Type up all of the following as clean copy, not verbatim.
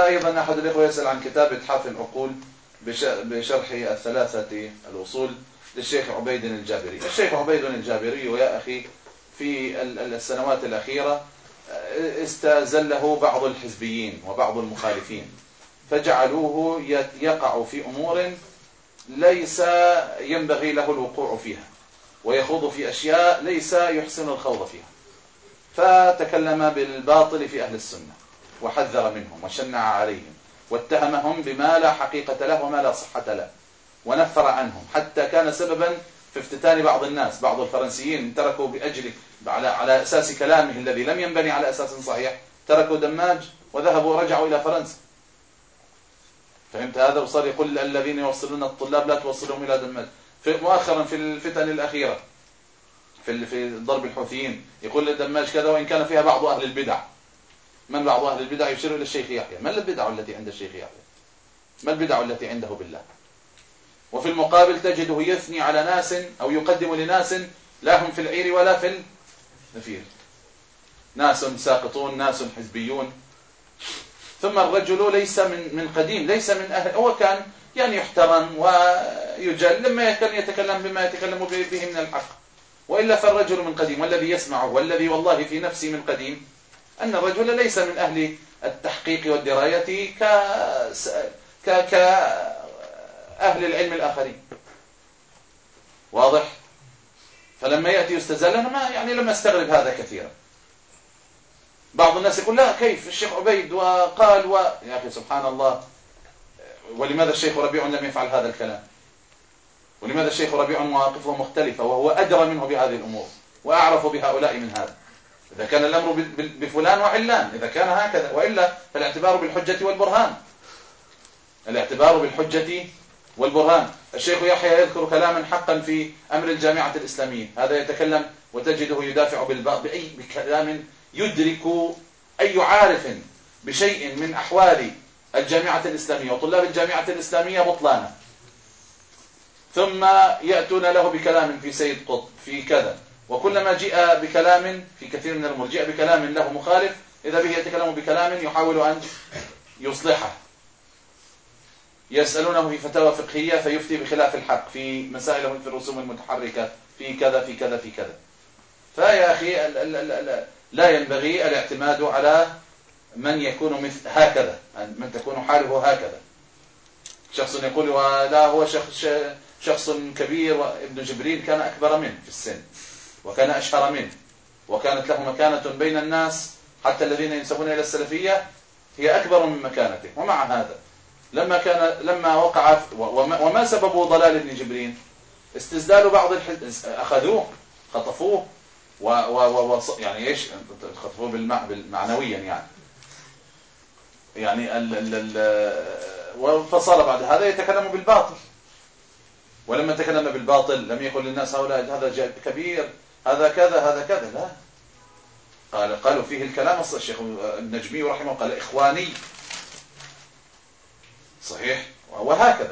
أيضا أحد الإخوة يسأل عن كتاب إتحاف العقول بشرح الثلاثة الأصول للشيخ عبيد الجابري. الشيخ عبيد الجابري يا أخي في السنوات الأخيرة استزله بعض الحزبيين وبعض المخالفين، فجعلوه يقع في أمور ليس ينبغي له الوقوع فيها، ويخوض في أشياء ليس يحسن الخوض فيها، فتكلم بالباطل في أهل السنة وحذر منهم وشنع عليهم واتهمهم بما لا حقيقة له وما لا صحة له، ونفر عنهم، حتى كان سببا في افتتان بعض الناس. بعض الفرنسيين تركوا بأجل على أساس كلامه الذي لم ينبني على أساس صحيح، تركوا دماج وذهبوا ورجعوا إلى فرنسا. فهمت هذا؟ وصار يقول الذين يوصلون الطلاب لا توصلهم إلى دماج. مؤخرا في الفتن الأخيرة في ضرب الحوثيين يقول دماج كذا، وإن كان فيها بعض أهل البدع. من بعض أهل البدع؟ يشير إلى الشيخ يحيى. ما البدع التي عند الشيخ يحيى؟ ما البدع التي عنده بالله؟ وفي المقابل تجده يثني على ناس أو يقدم لناس لا هم في العير ولا في النفير، ناس ساقطون، ناس حزبيون. ثم الرجل ليس من قديم، ليس من أهل، هو كان يعني يحترم ويجل لما كان يتكلم بما يتكلم به من الحق، وإلا فالرجل من قديم. والذي يسمعه والذي والله في نفسي من قديم أن الرجل ليس من أهل التحقيق والدراية كأهل العلم الآخرين. واضح؟ فلما يأتي يستزل، أنا ما يعني لما استغرب هذا كثيرا. بعض الناس يقول لا كيف الشيخ عبيد وقال يا أخي سبحان الله، ولماذا الشيخ ربيع لم يفعل هذا الكلام؟ ولماذا الشيخ ربيع مواقفه مختلفة وهو أدرى منه بهذه الأمور وأعرف بهؤلاء من هذا؟ إذا كان الأمر بفلان وعلان، إذا كان هكذا، وإلا فالاعتبار بالحجة والبرهان. الاعتبار بالحجة والبرهان. الشيخ يحيى يذكر كلاما حقا في أمر الجامعة الإسلامية، هذا يتكلم وتجده يدافع بكلام يدرك أي عارف بشيء من أحوال الجامعة الإسلامية وطلاب الجامعة الإسلامية بطلانه، ثم يأتون له بكلام في سيد قطب في كذا، وكلما جاء بكلام في كثير من الأمور جاء بكلام له مخالف، إذا به يتكلم بكلام يحاول أن يصلحه. يسألونه في فتاوى فقهية فيفتي بخلاف الحق في مسائل في الرسوم المتحركة في كذا في كذا في كذا. فيا أخي لا ينبغي الاعتماد على من يكون مثل هكذا، من تكون حاله هكذا. شخص يقول لا هو شخص كبير، وابن جبريل كان أكبر منه في السن وكان أشهر منه وكانت له مكانة بين الناس، حتى الذين ينسبون إلى السلفية هي أكبر من مكانته. ومع هذا لما وقع وما سبب ضلال ابن جبريل؟ استزلال بعض أخذوه خطفوه يعني ايش خطفوه بالمعنويا يعني فصار بعد هذا يتكلم بالباطل. ولما تكلم بالباطل لم يقل للناس هؤلاء هذا كبير، هذا كذا، هذا كذا، لا، قالوا فيه الكلام. الشيخ النجمي رحمه قال إخواني، صحيح، وهكذا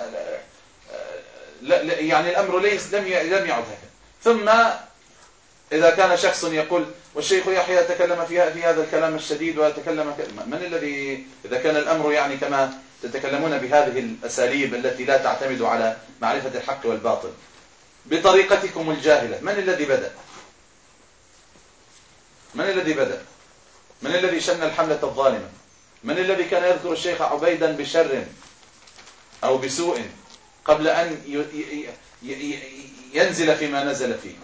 لا يعني الأمر لم يعد هكذا. ثم إذا كان شخص يقول والشيخ يحيى تكلم في هذا الكلام الشديد وتكلم من الذي، إذا كان الأمر يعني كما تتكلمون بهذه الأساليب التي لا تعتمد على معرفة الحق والباطل بطريقتكم الجاهلة، من الذي بدأ؟ من الذي بدأ؟ من الذي شن الحملة الظالمة؟ من الذي كان يذكر الشيخ عبيدا بشر أو بسوء قبل أن ينزل فيما نزل فيه؟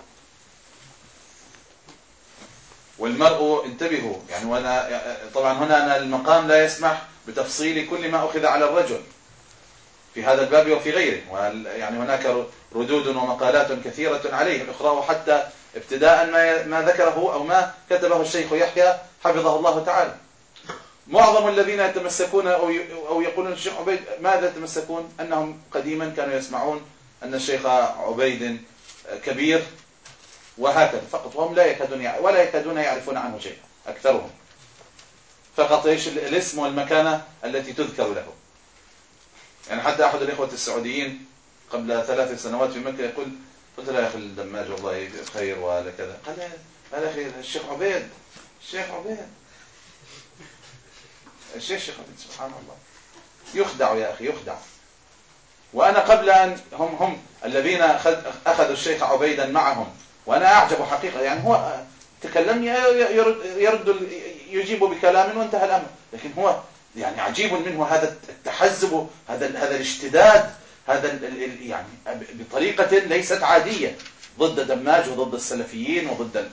والمرء انتبهوا يعني، وانا طبعا هنا المقام لا يسمح بتفصيل كل ما أخذ على الرجل في هذا الباب وفي غيره، يعني هناك ردود ومقالات كثيرة عليه الأخرى، وحتى ابتداء ما ذكره أو ما كتبه الشيخ يحيى حفظه الله تعالى. معظم الذين يتمسكون أو يقولون الشيخ عبيد ماذا يتمسكون؟ أنهم قديما كانوا يسمعون أن الشيخ عبيد كبير وهكذا فقط، وهم ولا يكادون يعرفون عنه شيء أكثرهم، فقط إيش الاسم والمكانة التي تذكر له. يعني حتى أحد الإخوة السعوديين قبل 3 سنوات في مكة يقول، قلت له يا أخي الدماج والله خير ولا كذا، قال يا أخي الشيخ عبيد الشيخ سبحان الله يخدع يا أخي، يخدع. وأنا قبل أن هم الذين أخذوا الشيخ عبيدا معهم، وأنا أعجب حقيقة، يعني هو تكلم يجيب بكلام وانتهى الأمر، لكن هو يعني عجيب منه هذا التحزب، هذا الاشتداد، هذا يعني بطريقة ليست عادية ضد دماج وضد السلفيين وضد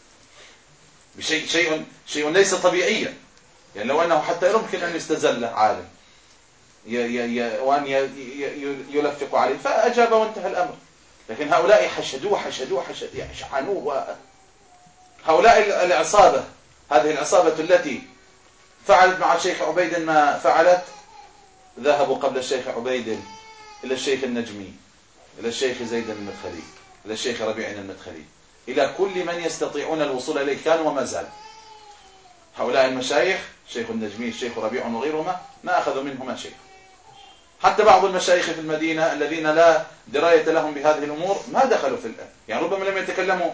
شيء ليس طبيعيا. يعني لو أنه حتى يمكن أن يستزل عالم وأن يلفق عليه فأجاب وانتهى الأمر، لكن هؤلاء حشدوه يعني شحنوه. هؤلاء العصابة، هذه العصابة التي فعلت مع الشيخ عبيد ما فعلت، ذهبوا قبل الشيخ عبيد إلى الشيخ النجمي، إلى الشيخ زيد المدخلي، إلى الشيخ ربيع المدخلي، إلى كل من يستطيعون الوصول إليه كان وما زال. هؤلاء المشايخ الشيخ النجمي الشيخ ربيع وغيرهما ما أخذوا منهما شيء. حتى بعض المشايخ في المدينة الذين لا دراية لهم بهذه الأمور ما دخلوا في الآن، يعني ربما لم يتكلموا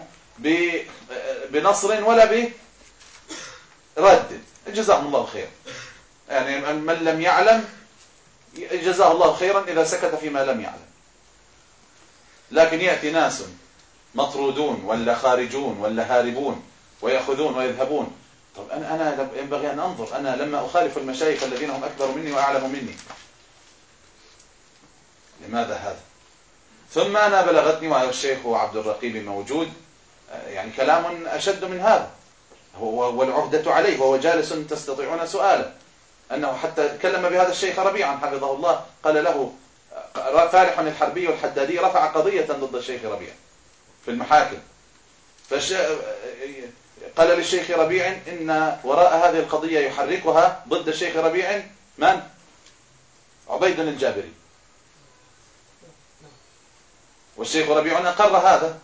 بنصر ولا برد، جزاهم الله خير. يعني من لم يعلم جزاه الله خيرا إذا سكت فيما لم يعلم. لكن يأتي ناس مطرودون ولا خارجون ولا هاربون ويأخذون ويذهبون. طب أنا ينبغي أن أنظر، أنا لما أخالف المشايخ الذين هم أكبر مني وأعلم مني، لماذا هذا؟ ثم أنا بلغتني وهذا الشيخ عبد الرقيب موجود يعني كلام أشد من هذا، والعهدة عليه وهو جالس تستطيعون سؤاله، أنه حتى تكلم بهذا الشيخ ربيعا حفظه الله، قال له فالح الحربي والحدادي رفع قضية ضد الشيخ ربيع في المحاكم، قال للشيخ ربيع إن وراء هذه القضية يحركها ضد الشيخ ربيع من؟ عبيد الجابري. والشيخ ربيع أقر هذا.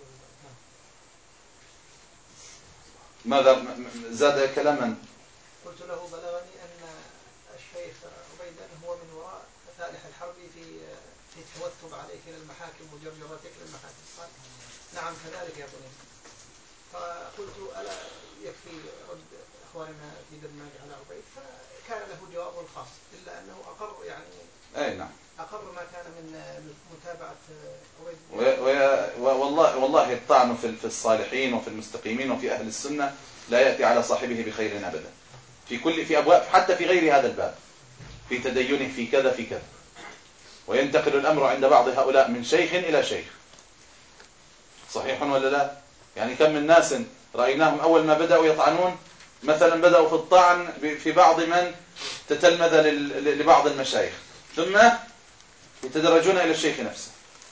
ماذا زاد كلاما؟ قلت له بلغني أن الشيخ عبيدا هو من وراء فالح الحربي في التوثب عليك إلى المحاكم وجرجرتك إلى المحاكم. قال نعم كذلك يا بني. فقلت ألا يكفي رد إخواننا في دماج على عبيد؟ فكان له جواب خاص، إلا أنه أقر يعني أي نعم أقر ما كان من متابعة عبيد. والله الطعن في الصالحين وفي المستقيمين وفي أهل السنة لا يأتي على صاحبه بخير أبدا، في أبواب، حتى في غير هذا الباب، في تدينه في كذا في كذا. وينتقل الأمر عند بعض هؤلاء من شيخ إلى شيخ. صحيح ولا لا؟ يعني كم من ناس رأيناهم أول ما بدأوا يطعنون، مثلا بدأوا في الطعن في بعض من تتلمذ لبعض المشايخ، ثم يتدرجون إلى الشيخ نفسه.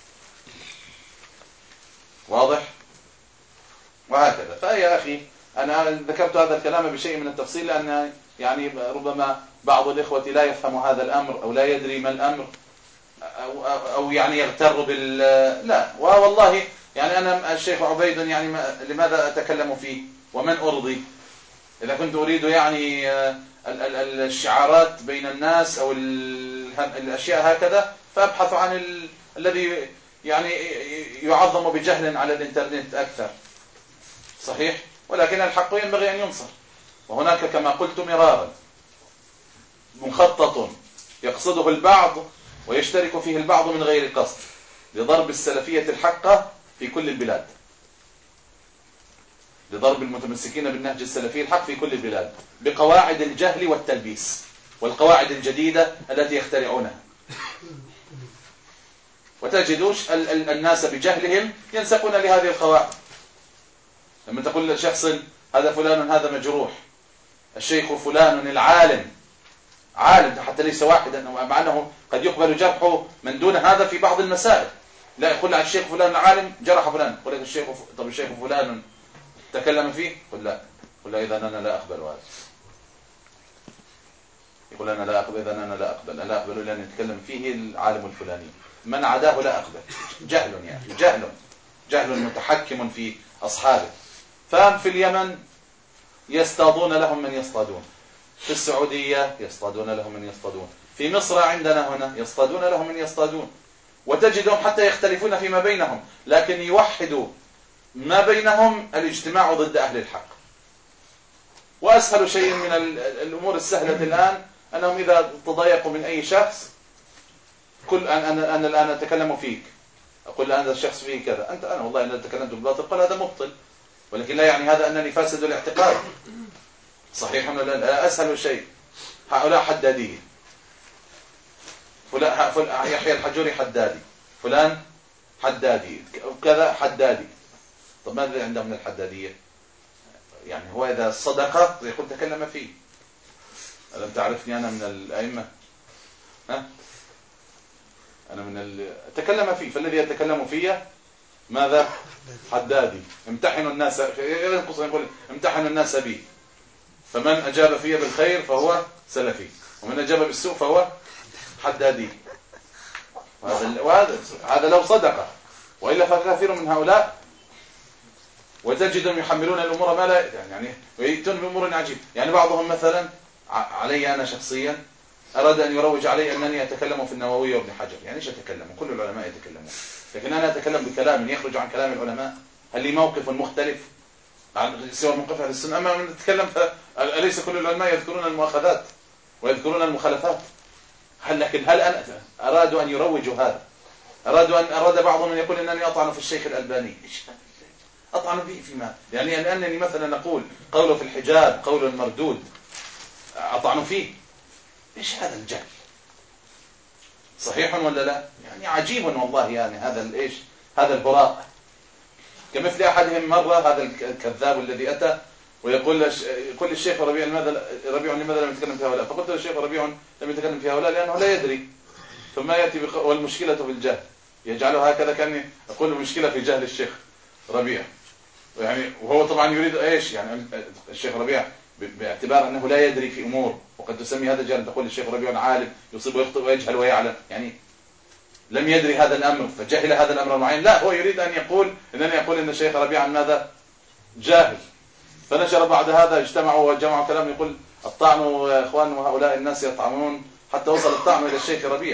واضح؟ وهكذا. فيا أخي أنا ذكرت هذا الكلام بشيء من التفصيل، لأن يعني ربما بعض الإخوة لا يفهم هذا الأمر أو لا يدري ما الأمر أو يعني يغتر لا. والله يعني أنا الشيخ عبيد يعني لماذا أتكلم فيه ومن أرضي؟ إذا كنت أريد يعني الشعارات بين الناس أو الأشياء هكذا، فأبحث عن الذي يعني يعظم بجهل على الإنترنت أكثر. صحيح؟ ولكن الحق ينبغي أن ينصر. وهناك كما قلت مرارا مخطط يقصده البعض ويشترك فيه البعض من غير قصد لضرب السلفية الحقة في كل البلاد، لضرب المتمسكين بالنهج السلفي الحق في كل البلاد بقواعد الجهل والتلبيس والقواعد الجديدة التي يخترعونها. وتجدوش الناس بجهلهم ينسقون لهذه القواعد. لما تقول لشخص هذا فلان هذا مجروح، الشيخ فلان العالم عالم حتى ليس واحدا، مع أنه قد يقبل جرحه من دون هذا في بعض المسائل، لا يقول على الشيخ فلان العالم جرح فلان، يقول لك الشيخ طب الشيخ فلان تكلم فيه، قل لا إذا أنا لا أقبل هذا، يقول أنا لا أقبل، إذا أنا لا أقبل إلا أن يتكلم فيه العالم الفلاني، من عداه لا أقبل. جهل يعني جهل متحكم في أصحابه. ففي اليمن يصطادون لهم من يصطادون، في السعودية يصطادون لهم من يصطادون، في مصر عندنا هنا يصطادون لهم من يصطادون، وتجدهم حتى يختلفون فيما بينهم، لكن يوحدوا ما بينهم الاجتماع ضد أهل الحق. وأسهل شيء من الأمور السهلة الآن أنهم إذا تضايقوا من أي شخص، كل أنا الآن أتكلم فيك، أقول هذا الشخص فيه كذا، أنا والله أنا تكلمت بالباطل، قال هذا مبطل، ولكن لا يعني هذا أنني فاسد الاعتقاد. صحيح ولا لا؟ أسهل شيء. هؤلاء حدادية، يحيى الحجوري حدادي، فلان حدادي، كذا حدادي. طب ماذا عندهم من الحدادية؟ يعني هو إذا صدق يقول تكلم فيه. ألم تعرفني أنا من الأئمة؟ ها؟ أنا تكلم فيه، فالذي يتكلم فيه ماذا؟ حدادي. امتحنوا الناس، يقول امتحنوا الناس بي، فمن أجاب فيه بالخير فهو سلفي، ومن أجاب بالسوء فهو حدادي. هذا لو صدق، وإلا فكثير من هؤلاء وتجدهم يحملون الأمور ما لا يعني ويأتون بأمور عجيب. يعني بعضهم مثلا علي أنا شخصيا أراد أن يروج علي أنني أتكلم في النووي وابن حجر. يعني إيش أتكلم؟ كل العلماء يتكلمون، لكن أنا أتكلم بكلام يخرج عن كلام العلماء. هل لي موقف مختلف عن سوى موقف أهل السنة؟ أما من نتكلم أليس كل العلماء يذكرون المؤاخذات ويذكرون المخالفات؟ لكن هل أنا أرادوا أن يروجوا هذا؟ أراد بعضهم أن يقول أنني أطعن في الشيخ الألباني. إيش أطعن به فيما؟ يعني أنني مثلا أقول قوله في الحجاب قول مردود أطعن فيه. إيش هذا الجهل؟ صحيح ولا لا؟ يعني عجيب والله. يعني هذا البراء. كمثل أحدهم مرة هذا الكذاب الذي أتى ويقول الشيخ ربيع لماذا لم يتكلم في هؤلاء؟ فقلت الشيخ ربيع لم يتكلم في هؤلاء لأنه لا يدري، ثم يأتي والمشكلة في الجهل، يجعله هكذا كأني أقول المشكلة في جهل الشيخ ربيع. يعني وهو طبعا يريد ايش؟ يعني الشيخ ربيع باعتبار انه لا يدري في امور، وقد تسمي هذا جهل، تقول الشيخ ربيع عالم يصيب ويخطئ ويجهل ويعلم، يعني لم يدري هذا الامر فجهل هذا الامر المعين. لا، هو يريد ان يقول ان الشيخ ربيع ماذا؟ جاهل. فنشر بعد هذا، اجتمعوا وجمعوا كلام يقول الطعن يا اخوان وهؤلاء الناس يطعنون، حتى وصل الطعن الى الشيخ ربيع.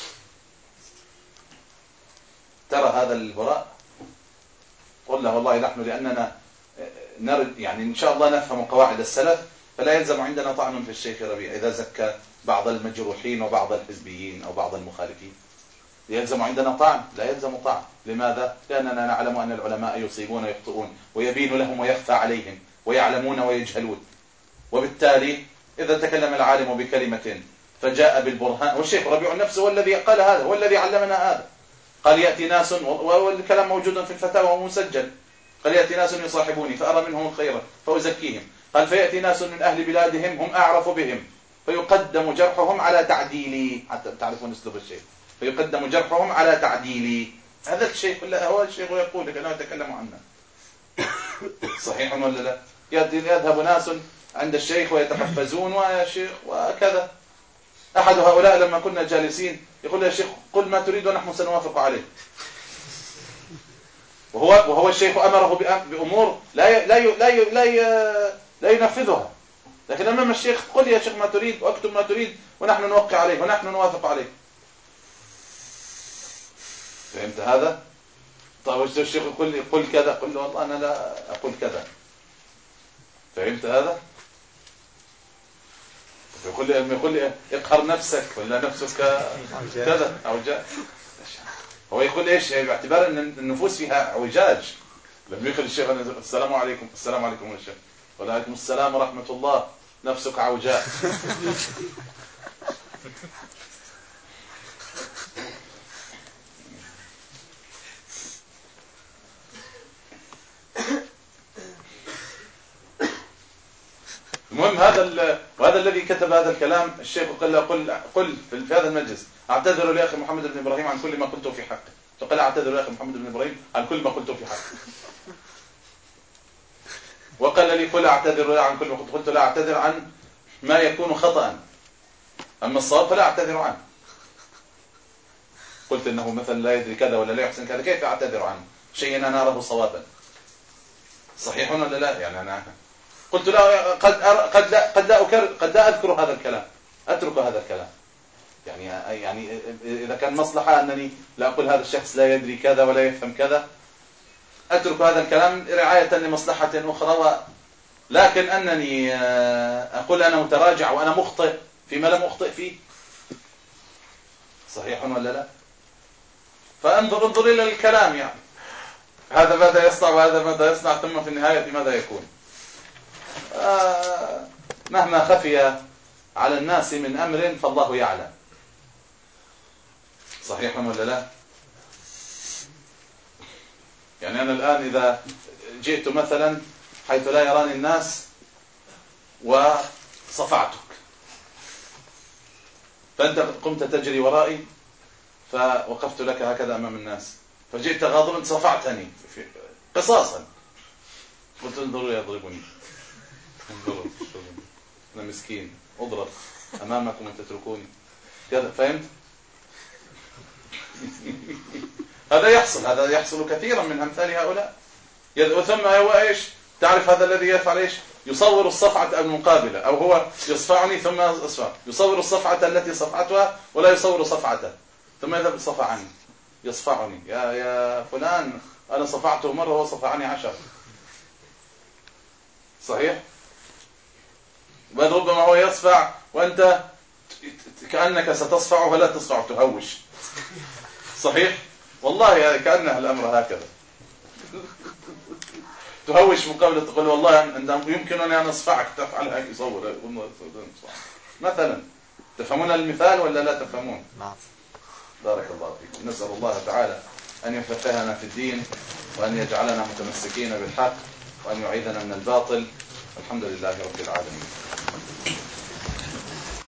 ترى هذا البراء. قل له والله نحن لأننا نرد يعني إن شاء الله نفهم قواعد السلف، فلا يلزم عندنا طعن في الشيخ ربيع إذا زكى بعض المجروحين وبعض الحزبيين أو بعض المخالفين. يلزم عندنا طعن؟ لا يلزم طعن. لماذا؟ لأننا نعلم أن العلماء يصيبون ويخطئون، ويبين لهم ويخفى عليهم، ويعلمون ويجهلون. وبالتالي إذا تكلم العالم بكلمة فجاء بالبرهان، والشيخ ربيع نفسه هو الذي قال هذا، هو الذي علمنا هذا. قال يأتي ناس، والكلام موجود في الفتاوى ومسجل، قال يأتي ناس يصاحبوني فأرى منهم خيرا فأزكيهم. قال فيأتي ناس من أهل بلادهم هم أعرف بهم فيقدم جرحهم على تعديلي. حتى تعرفون أسلوب الشيخ، فيقدم جرحهم على تعديلي. هذا الشيخ هو الشيخ يقول لك أنا أتكلم عنه. صحيح ولا لا؟ يذهب ناس عند الشيخ ويتحفزون ويا شيخ وكذا. أحد هؤلاء لما كنا جالسين يقول يا شيخ قل ما تريد ونحن سنوافق عليه، وهو الشيخ أمره بأمور لا ينفذها، لكن أمام الشيخ قل يا شيخ ما تريد واكتب ما تريد ونحن نوقع عليه ونحن نوافق عليه. فهمت هذا؟ طيب الشيخ يقول قل كذا، قل له والله أنا لا أقول كذا. فهمت هذا؟ يقول لي اقهر نفسك ولا نفسك كذا أعوجاج. هو يقول ايش؟ باعتبار ان النفوس فيها اعوجاج. لما يقول الشيخ السلام عليكم، السلام عليكم الشيخ، وعليكم السلام ورحمة الله، نفسك عوجاج. المهم وهذا الذي كتب هذا الكلام الشيخ قال له قل في هذا المجلس اعتذر لاخي محمد بن ابراهيم عن كل ما قلته في حقه. فقال اعتذر لاخي محمد بن ابراهيم عن كل ما قلته في حقه. وقال لي قل اعتذر عن كل ما قلت لا اعتذر عن ما يكون خطأ، اما الصواب فلا اعتذر عنه. قلت انه مثلا لا يدري كذا ولا لا يحسن كذا، كيف اعتذر عنه شيء انا اراه صوابا؟ صحيح ولا لا؟ يعني انا قلت لا قد لا اذكر هذا الكلام، اترك هذا الكلام. يعني اذا كان مصلحه انني لا اقول هذا الشخص لا يدري كذا ولا يفهم كذا، اترك هذا الكلام رعايه لمصلحه اخرى لكن أنني أقول أنا متراجع وأنا مخطئ فيما لم أخطئ فيه، صحيح ولا لا؟ فانظر إلى الكلام، يعني هذا ماذا يصنع وهذا ماذا يصنع، ثم في النهاية ماذا يكون؟ مهما خفي على الناس من أمر فالله يعلم، صحيح ولا لا؟ يعني أنا الآن إذا جئت مثلا حيث لا يراني الناس وصفعتك، فأنت قمت تجري ورائي فوقفت لك هكذا أمام الناس، فجئت غاضبا صفعتني قصاصا، قلت انظروا يضربني، انظروا أنا مسكين أضرب أمامكم وأن تتركوني كذا، فهمت؟ هذا يحصل كثيرا من أمثال هؤلاء. ثم هو إيش؟ تعرف هذا الذي يفعل إيش؟ يصور الصفعة المقابلة، أو هو يصفعني ثم أصفع، يصور الصفعة التي صفعتها ولا يصور صفعته، ثم يذهب صفعني يصفعني، يا فلان أنا صفعته مرة وهو صفعني 10، صحيح؟ بل ربما هو يصفع وأنت كأنك ستصفع فلا تصفع، تهوش، صحيح؟ والله كأن الأمر هكذا، تهوش مقابل تقول والله يمكنني أن أصفعك، تفعل هيك، يصور مثلا. تفهمون المثال ولا لا تفهمون؟ نعم. بارك الله فيكم. نسأل الله تعالى أن يفقهنا في الدين، وأن يجعلنا متمسكين بالحق، وأن يعيذنا من الباطل. الحمد لله رب العالمين.